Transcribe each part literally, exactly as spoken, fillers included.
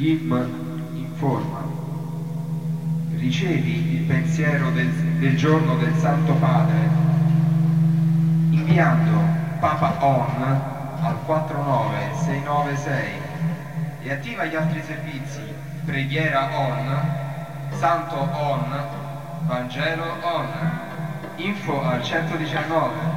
Jim informa: ricevi il pensiero del, del giorno del Santo Padre inviando Papa On al quattro nove sei nove sei e attiva gli altri servizi: preghiera On, Santo On, Vangelo On. Info al centodiciannove.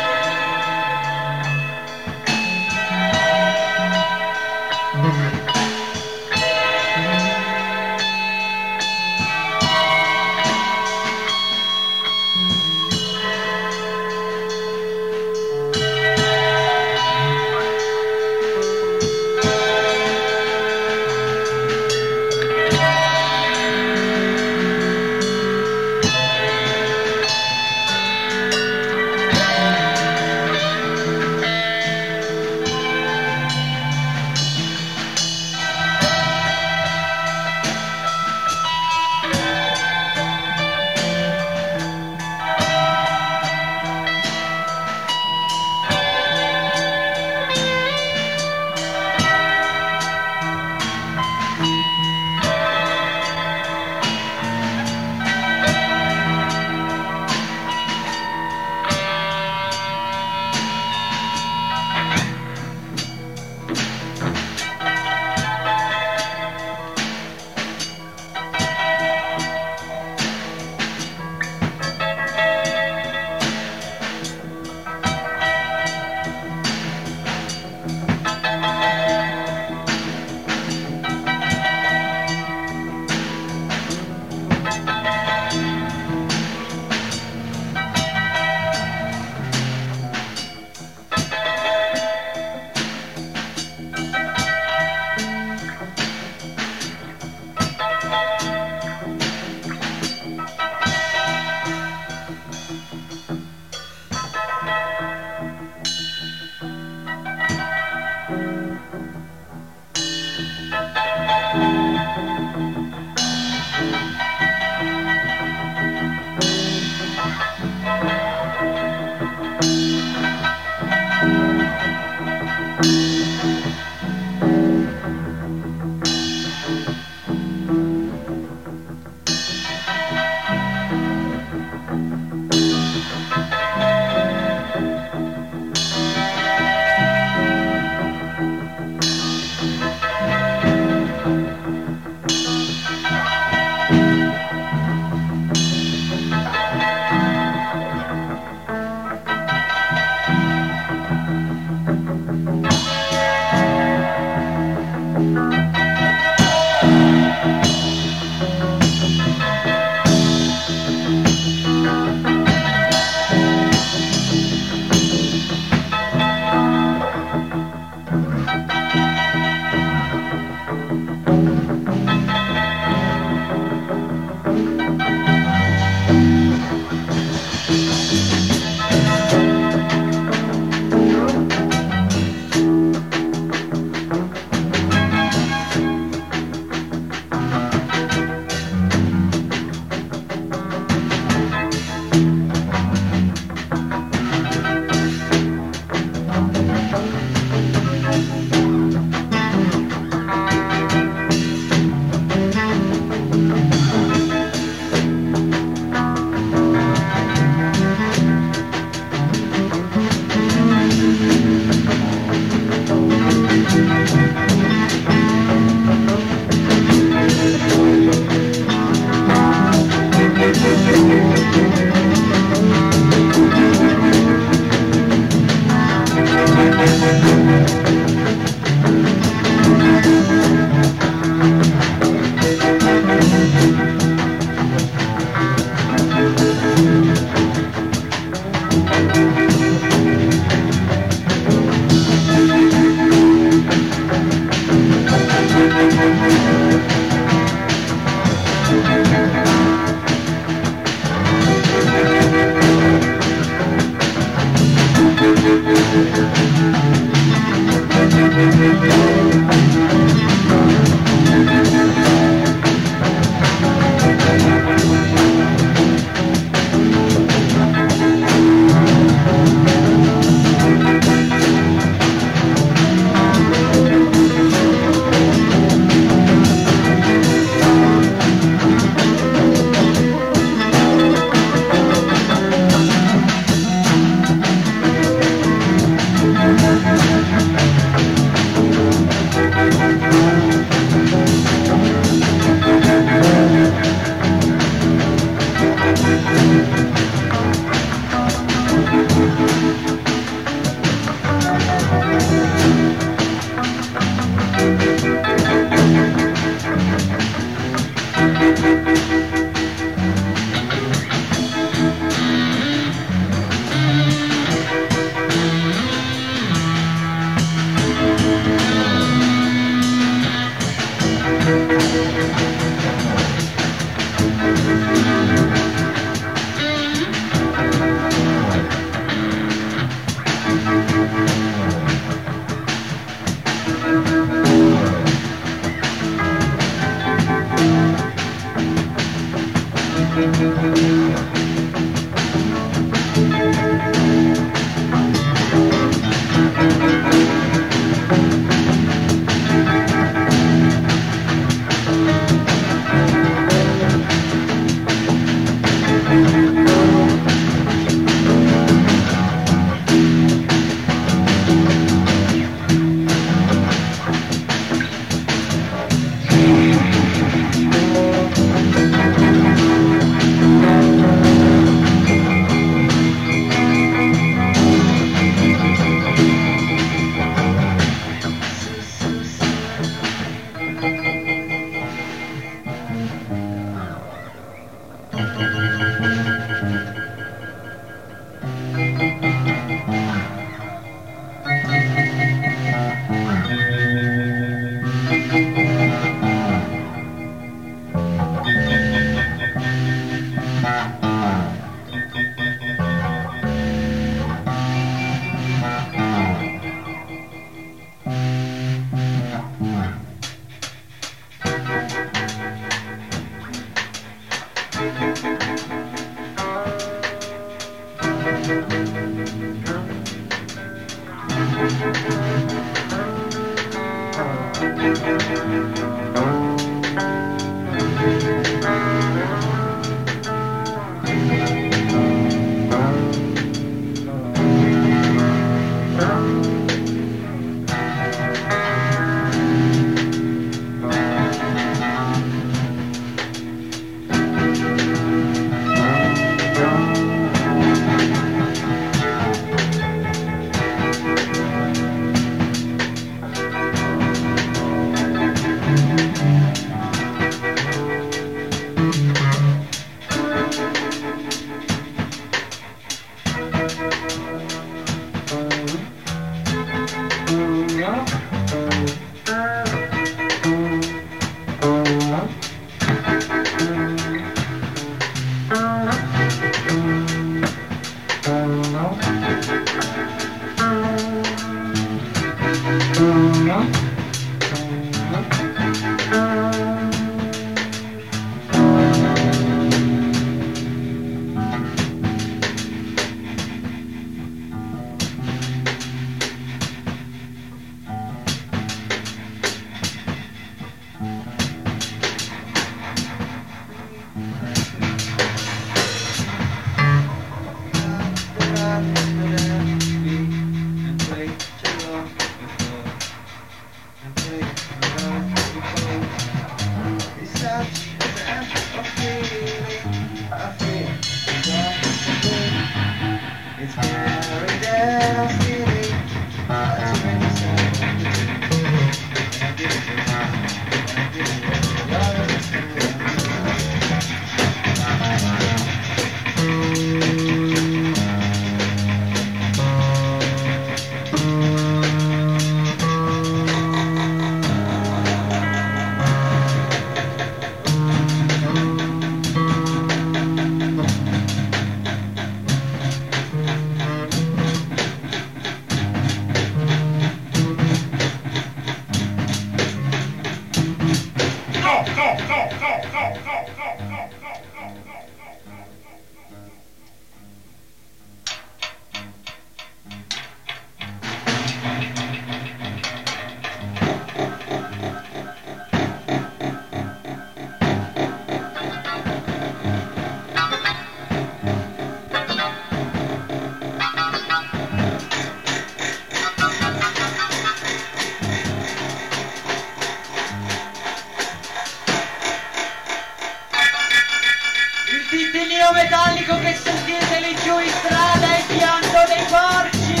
metallico che sentite lì giù in strada è il pianto dei porci.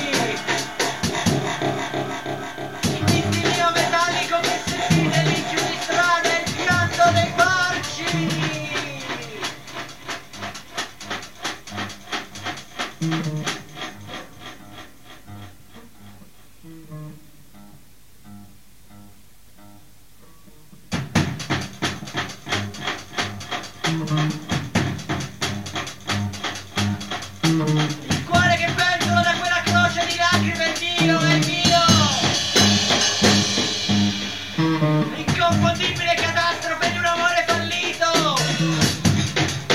Il tintinnio metallico che sentite lì giù in strada è il pianto dei porci. Il cuore che pentola da quella croce di lacrime è mio, è mio. L'inconfondibile catastrofe di un amore fallito.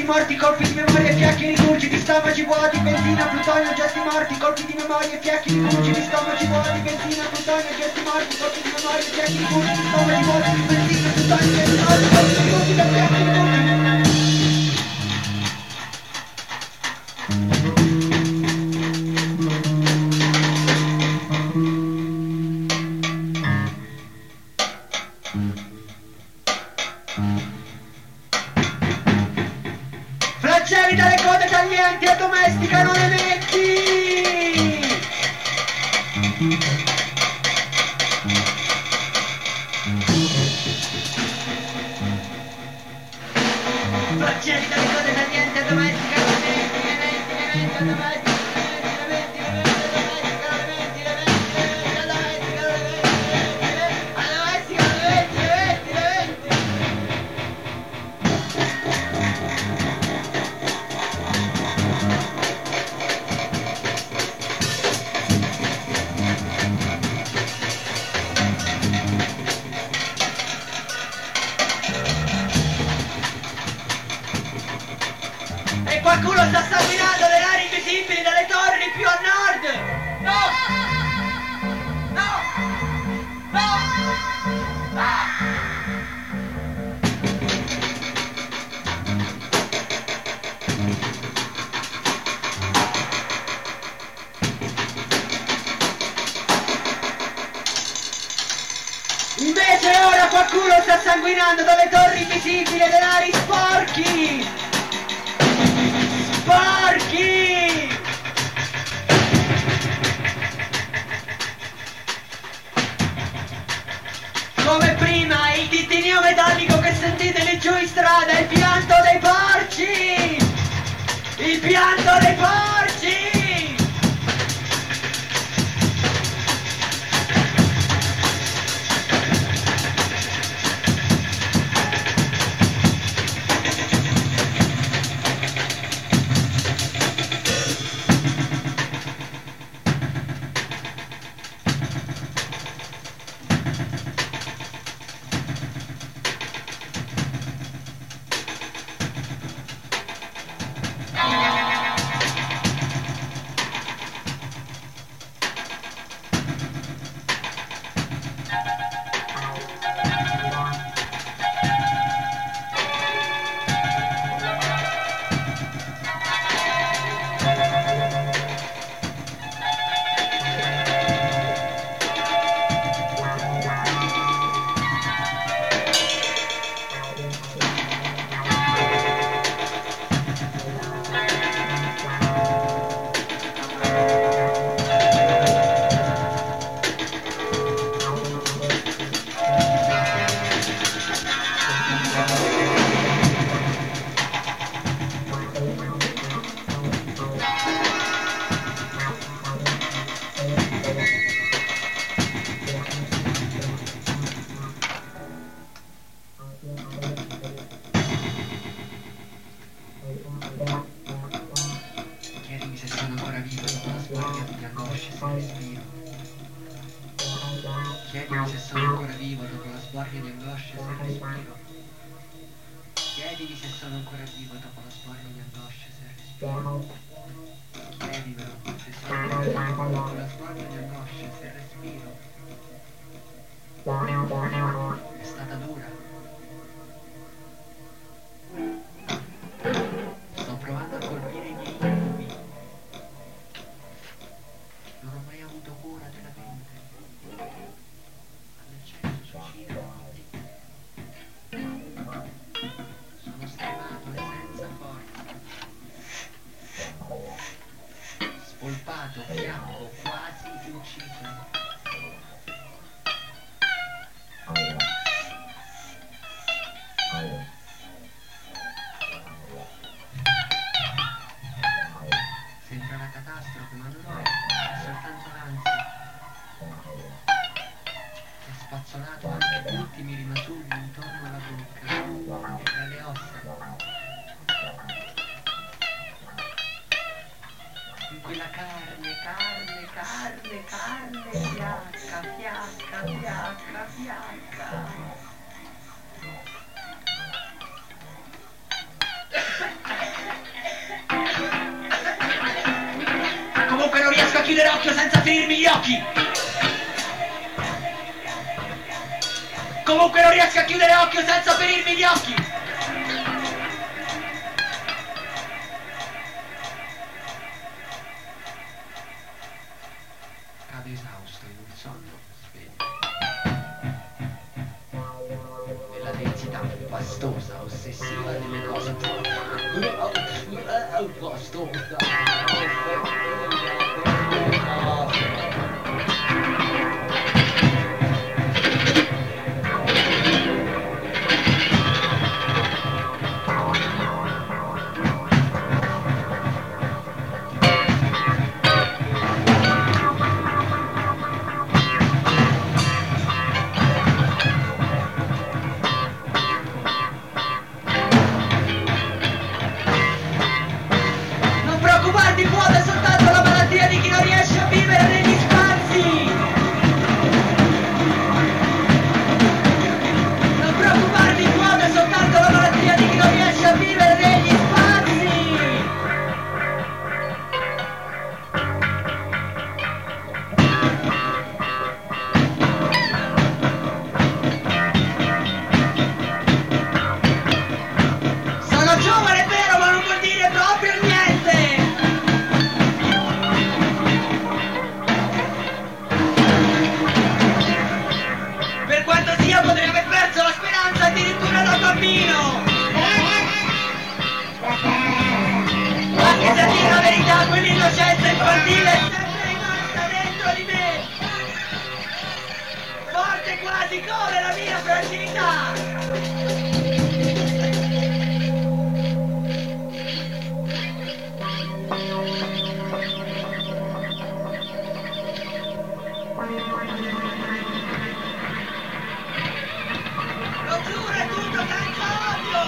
morti, colpi di memoria, fiacchi rigurgiti, stomaci vuoti, benzina, plutonio, gesti morti, colpi di memoria, fiacchi rigurgiti, stomaci vuoti, benzina, plutonio, gesti morti, colpi di memoria, fiacchi rigurgiti, stomaci vuoti, benzina, plutonio, gesti morti, colpi di memoria, fiacchi rigurgiti. Flagelli dalle code taglienti e domesticano le metti! Flagelli dalle code taglienti e domesticano le metti, le metti, le metti, le metti, le metti, le metti, le metti, le metti, le metti, le metti, le metti. E qualcuno sta sanguinando le navi invisibili dalle torri più a nord! No! No! No! Invece ora qualcuno sta sanguinando dalle torri invisibili e denari sporchi! Sporchi! Come prima il titinio metallico che sentite lì giù in strada, il pianto dei porci! Il pianto dei porci! Chiedimi se sono ancora vivo dopo la sbarca di angosce se respiro. Chiedimi se sono ancora vivo dopo la sbarca di angosce se respiro. Chiedimi se sono ancora vivo dopo la sbarca di angosce se respiro. Chiedimelo se sono ancora vivo dopo la sbarca di angosce se respiro. È stata dura. Sto provando a colpire i miei incubi. Non ho mai avuto cura della mente. All'eccesso suicida. Sono stremato e senza forza. Spolpato, fiacco, quasi ucciso. chiudere occhio senza ferirmi gli occhi. Comunque non riesco a chiudere occhio senza ferirmi gli occhi. Cado esausto in un sonno sveglio. Nella densità pastosa, ossessiva delle cose pastosa. Anche se a dire la verità, quell'innocenza infantile è sempre rimasta dentro di me, forte quasi come la mia fragilità. Lo giuro, è tutto senza odio!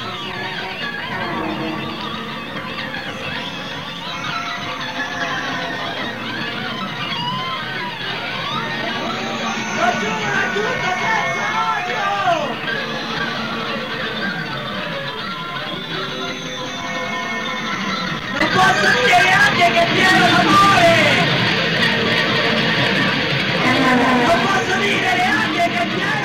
Lo giuro, è tutto senza odio! Non posso dire neanche che è pieno d'amore! Non posso dire neanche che è pieno